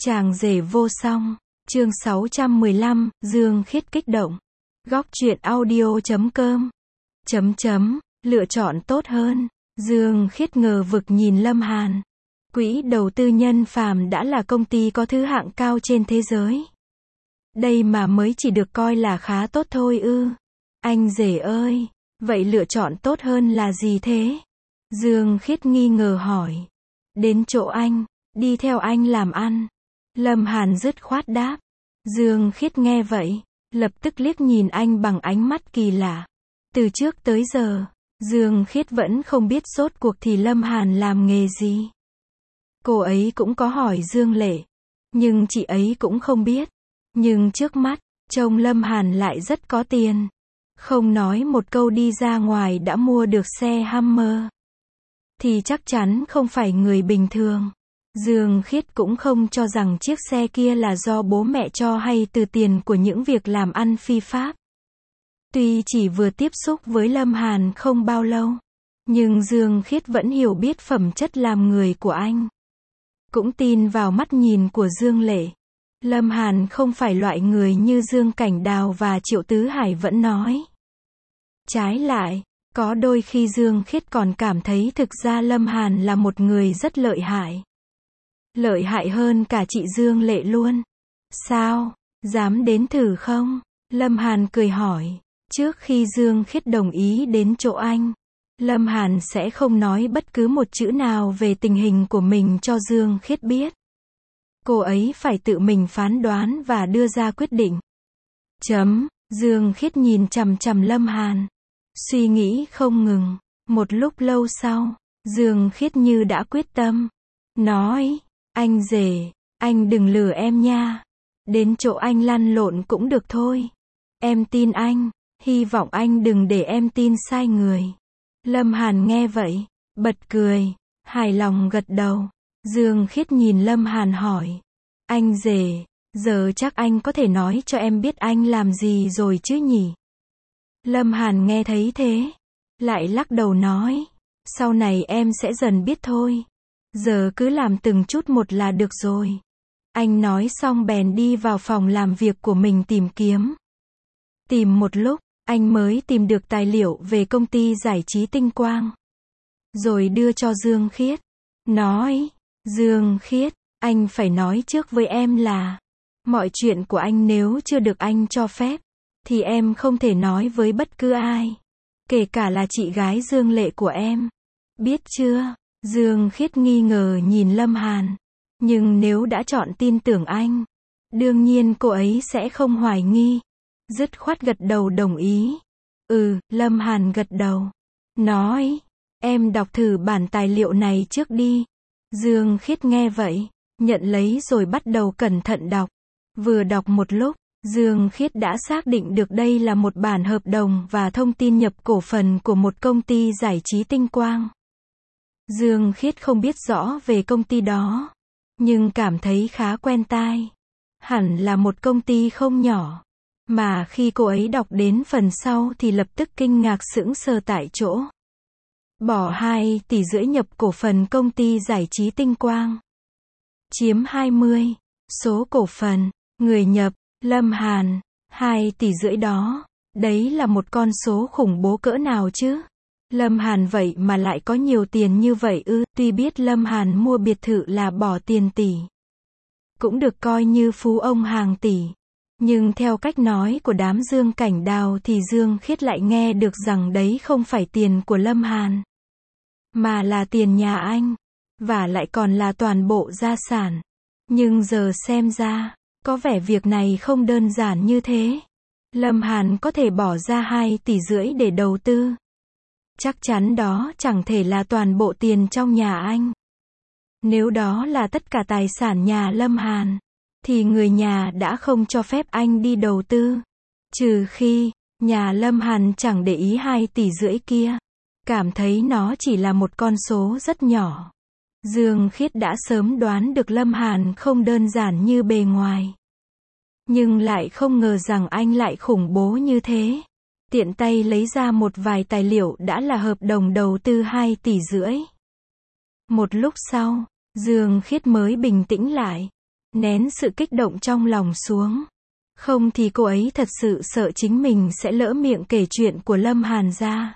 Chàng rể vô song. Chương 615, Dương Khiết kích động. Góc truyện audio.com. Lựa chọn tốt hơn. Dương Khiết ngờ vực nhìn Lâm Hàn. Quỹ đầu tư Nhân Phàm đã là công ty có thứ hạng cao trên thế giới. Đây mà mới chỉ được coi là khá tốt thôi ư. Anh rể ơi, vậy lựa chọn tốt hơn là gì thế? Dương Khiết nghi ngờ hỏi. Đến chỗ anh, đi theo anh làm ăn. Lâm Hàn dứt khoát đáp. Dương Khiết nghe vậy, lập tức liếc nhìn anh bằng ánh mắt kỳ lạ. Từ trước tới giờ, Dương Khiết vẫn không biết rốt cuộc thì Lâm Hàn làm nghề gì. Cô ấy cũng có hỏi Dương Lệ, nhưng chị ấy cũng không biết. Nhưng trước mắt, trông Lâm Hàn lại rất có tiền. Không nói một câu đi ra ngoài đã mua được xe Hummer. Thì chắc chắn không phải người bình thường. Dương Khiết cũng không cho rằng chiếc xe kia là do bố mẹ cho hay từ tiền của những việc làm ăn phi pháp. Tuy chỉ vừa tiếp xúc với Lâm Hàn không bao lâu, nhưng Dương Khiết vẫn hiểu biết phẩm chất làm người của anh. Cũng tin vào mắt nhìn của Dương Lệ. Lâm Hàn không phải loại người như Dương Cảnh Đào và Triệu Tứ Hải vẫn nói. Trái lại, có đôi khi Dương Khiết còn cảm thấy thực ra Lâm Hàn là một người rất lợi hại. Lợi hại hơn cả chị Dương Lệ luôn. Sao? Dám đến thử không? Lâm Hàn cười hỏi. Trước khi Dương Khiết đồng ý đến chỗ anh, Lâm Hàn sẽ không nói bất cứ một chữ nào về tình hình của mình cho Dương Khiết biết. Cô ấy phải tự mình phán đoán và đưa ra quyết định. Dương Khiết nhìn chằm chằm Lâm Hàn, suy nghĩ không ngừng. Một lúc lâu sau, Dương Khiết như đã quyết tâm. Nói, anh rể, anh đừng lừa em nha. Đến chỗ anh lăn lộn cũng được thôi. Em tin anh, hy vọng anh đừng để em tin sai người. Lâm Hàn nghe vậy, bật cười, hài lòng gật đầu. Dương Khiết nhìn Lâm Hàn hỏi. Anh rể, giờ chắc anh có thể nói cho em biết anh làm gì rồi chứ nhỉ? Lâm Hàn nghe thấy thế, lại lắc đầu nói. Sau này em sẽ dần biết thôi. Giờ cứ làm từng chút một là được rồi. Anh nói xong bèn đi vào phòng làm việc của mình tìm kiếm. Tìm một lúc, anh mới tìm được tài liệu về công ty giải trí Tinh Quang. Rồi đưa cho Dương Khiết. Nói, Dương Khiết, anh phải nói trước với em là, mọi chuyện của anh nếu chưa được anh cho phép, thì em không thể nói với bất cứ ai. Kể cả là chị gái Dương Lệ của em. Biết chưa? Dương Khiết nghi ngờ nhìn Lâm Hàn. Nhưng nếu đã chọn tin tưởng anh, đương nhiên cô ấy sẽ không hoài nghi. Dứt khoát gật đầu đồng ý. Lâm Hàn gật đầu. Nói, em đọc thử bản tài liệu này trước đi. Dương Khiết nghe vậy, nhận lấy rồi bắt đầu cẩn thận đọc. Vừa đọc một lúc, Dương Khiết đã xác định được đây là một bản hợp đồng và thông tin nhập cổ phần của một công ty giải trí Tinh Quang. Dương Khiết không biết rõ về công ty đó, nhưng cảm thấy khá quen tai. Hẳn là một công ty không nhỏ. Mà khi cô ấy đọc đến phần sau thì lập tức kinh ngạc sững sờ tại chỗ. Bỏ 2,5 tỷ nhập cổ phần công ty giải trí Tinh Quang. Chiếm 20 số cổ phần, người nhập, Lâm Hàn, 2,5 tỷ đó. Đấy là một con số khủng bố cỡ nào chứ? Lâm Hàn vậy mà lại có nhiều tiền như vậy ư? Tuy biết Lâm Hàn mua biệt thự là bỏ tiền tỷ, cũng được coi như phú ông hàng tỷ. Nhưng theo cách nói của đám Dương Cảnh Đào thì Dương Khiết lại nghe được rằng đấy không phải tiền của Lâm Hàn, mà là tiền nhà anh, và lại còn là toàn bộ gia sản. Nhưng giờ xem ra, có vẻ việc này không đơn giản như thế. Lâm Hàn có thể bỏ ra 2,5 tỷ để đầu tư. Chắc chắn đó chẳng thể là toàn bộ tiền trong nhà anh. Nếu đó là tất cả tài sản nhà Lâm Hàn, thì người nhà đã không cho phép anh đi đầu tư. Trừ khi, nhà Lâm Hàn chẳng để ý 2,5 tỷ kia. Cảm thấy nó chỉ là một con số rất nhỏ. Dương Khiết đã sớm đoán được Lâm Hàn không đơn giản như bề ngoài. Nhưng lại không ngờ rằng anh lại khủng bố như thế. Tiện tay lấy ra một vài tài liệu đã là hợp đồng đầu tư 2,5 tỷ. Một lúc sau, Dương Khiết mới bình tĩnh lại. nén sự kích động trong lòng xuống. Không thì cô ấy thật sự sợ chính mình sẽ lỡ miệng kể chuyện của Lâm Hàn ra.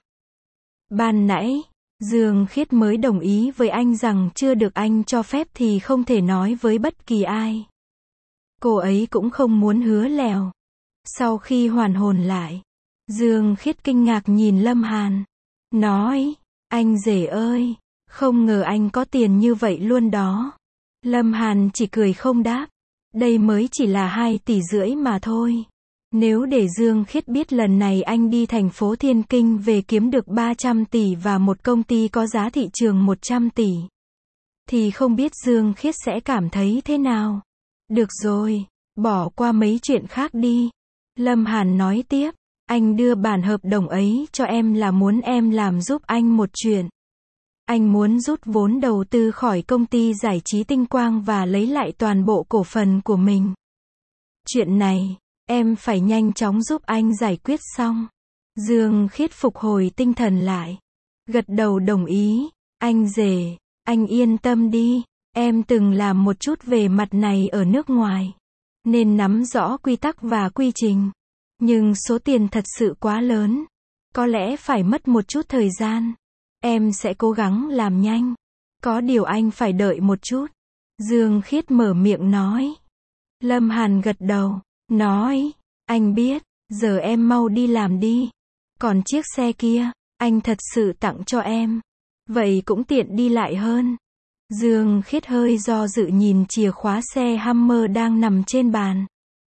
Ban nãy, Dương Khiết mới đồng ý với anh rằng chưa được anh cho phép thì không thể nói với bất kỳ ai. Cô ấy cũng không muốn hứa lèo. Sau khi hoàn hồn lại, Dương Khiết kinh ngạc nhìn Lâm Hàn. Nói, anh rể ơi, không ngờ anh có tiền như vậy luôn đó. Lâm Hàn chỉ cười không đáp. Đây mới chỉ là 2,5 tỷ mà thôi. Nếu để Dương Khiết biết lần này anh đi thành phố Thiên Kinh về kiếm được 300 tỷ và một công ty có giá thị trường 100 tỷ, thì không biết Dương Khiết sẽ cảm thấy thế nào. Được rồi, bỏ qua mấy chuyện khác đi. Lâm Hàn nói tiếp, anh đưa bản hợp đồng ấy cho em là muốn em làm giúp anh một chuyện. Anh muốn rút vốn đầu tư khỏi công ty giải trí Tinh Quang và lấy lại toàn bộ cổ phần của mình. Chuyện này, em phải nhanh chóng giúp anh giải quyết xong. Dương Khiết phục hồi tinh thần lại. Gật đầu đồng ý. Anh rể, anh yên tâm đi. Em từng làm một chút về mặt này ở nước ngoài, nên nắm rõ quy tắc và quy trình. Nhưng số tiền thật sự quá lớn. Có lẽ phải mất một chút thời gian. Em sẽ cố gắng làm nhanh. Có điều anh phải đợi một chút. Dương Khiết mở miệng nói. Lâm Hàn gật đầu, nói, anh biết, giờ em mau đi làm đi. Còn chiếc xe kia, anh thật sự tặng cho em. Vậy cũng tiện đi lại hơn. Dương Khiết hơi do dự nhìn chìa khóa xe Hummer đang nằm trên bàn.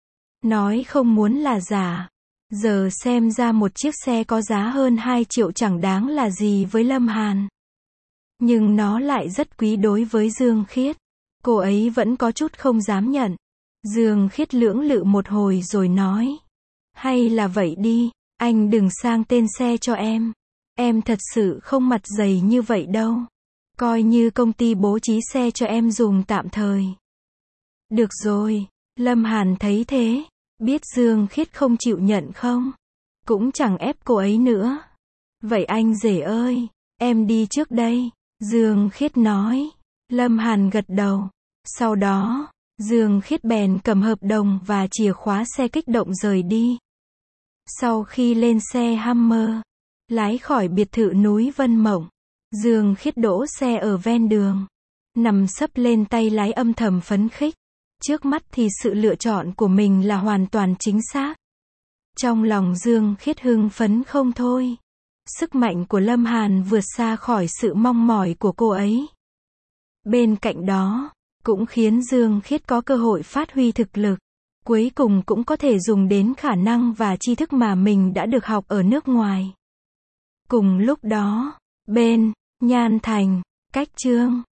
Nói không muốn là giả. Giờ xem ra một chiếc xe có giá hơn 2 triệu chẳng đáng là gì với Lâm Hàn. Nhưng nó lại rất quý đối với Dương Khiết. Cô ấy vẫn có chút không dám nhận. Dương Khiết lưỡng lự một hồi rồi nói. Hay là vậy đi, anh đừng sang tên xe cho em. Em thật sự không mặt dày như vậy đâu. Coi như công ty bố trí xe cho em dùng tạm thời. Được rồi, Lâm Hàn thấy thế. Biết Dương Khiết không chịu nhận không? Cũng chẳng ép cô ấy nữa. Vậy anh rể ơi, em đi trước đây. Dương Khiết nói. Lâm Hàn gật đầu. Sau đó, Dương Khiết bèn cầm hợp đồng và chìa khóa xe kích động rời đi. Sau khi lên xe Hummer, lái khỏi biệt thự núi Vân Mộng, Dương Khiết đỗ xe ở ven đường. Nằm sấp lên tay lái âm thầm phấn khích. Trước mắt thì sự lựa chọn của mình là hoàn toàn chính xác. Trong lòng Dương Khiết hưng phấn không thôi. Sức mạnh của Lâm Hàn vượt xa khỏi sự mong mỏi của cô ấy. Bên cạnh đó, cũng khiến Dương Khiết có cơ hội phát huy thực lực. Cuối cùng cũng có thể dùng đến khả năng và tri thức mà mình đã được học ở nước ngoài. Cùng lúc đó, bên Nhan Thành, cách Trương